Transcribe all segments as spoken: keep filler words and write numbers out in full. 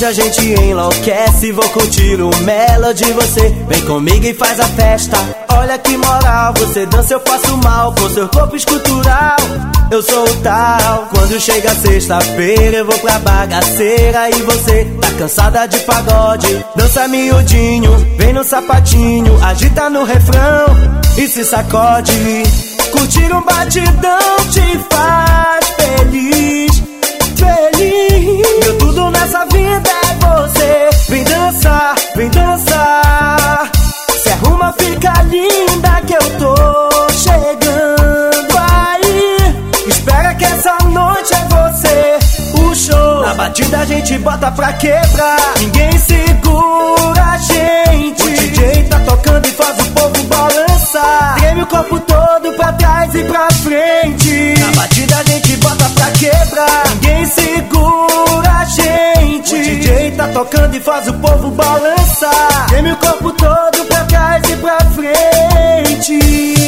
Hoje a gente enlouquece, vou curtir o Melody. Você vem comigo e faz a festa. Olha que moral, você dança, eu passo mal com seu corpo escultural. Eu sou o tal. Quando chega sexta-feira eu vou pra bagaceira. E você tá cansada de pagode. Dança miudinho, vem no sapatinho, agita no refrão e se sacode. Curtir um batidão te faz feliz, feliz. Meu tudo nessa vida é você. Vem dançar, vem dançar. Se arruma, fica linda que eu tô chegando aí. Espera que essa noite é você. O show na batida a gente bota pra quebrar. Ninguém segura a gente. O D J tá tocando e faz o povo balançar. Treme o corpo todo pra trás e pra frente. Na batida a gente bota pra quebrar. Ninguém segura a gente. O D J tá tocando e faz o povo balançar. Treme o corpo todo pra trás e pra frente.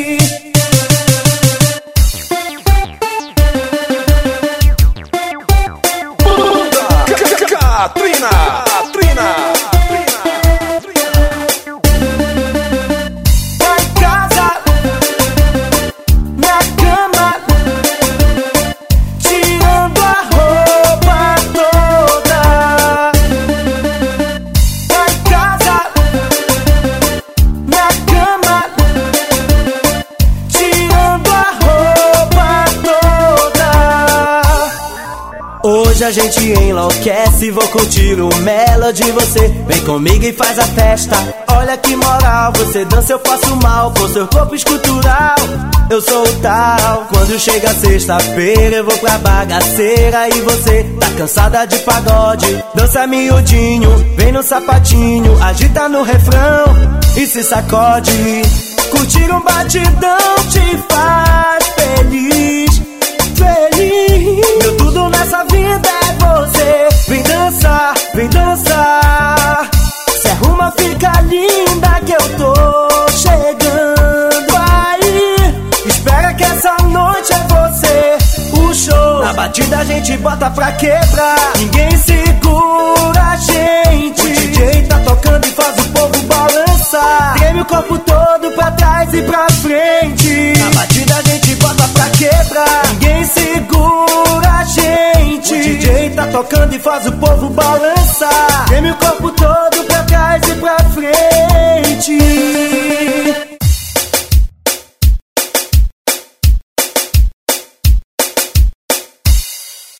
Katrina, Katrina. Vai casa, na cama, tirando a roupa toda. Vai casa, na cama, tirando a roupa toda. Hoje a gente enlouquece, vou curtir o Melody. Você vem comigo e faz a festa. Olha que moral, você dança, eu passo mal com seu corpo escultural. Eu sou o tal. Quando chega sexta-feira eu vou pra bagaceira. E você tá cansada de pagode. Dança miudinho, vem no sapatinho, agita no refrão e se sacode. Curtir um batidão te faz feliz, feliz. Meu tudo nessa vida é você. Vem dançar, vem dançar. Se arruma, fica linda que eu tô chegando aí. Espera que essa noite é você. O show na batida a gente bota pra quebrar. Ninguém segura a gente. O D J tá tocando e faz o povo balançar. Treme o corpo todo pra trás e pra frente. Na batida a gente bota pra quebrar. Ninguém segura a gente. O D J tá tocando e faz o povo balançar. Treme o corpo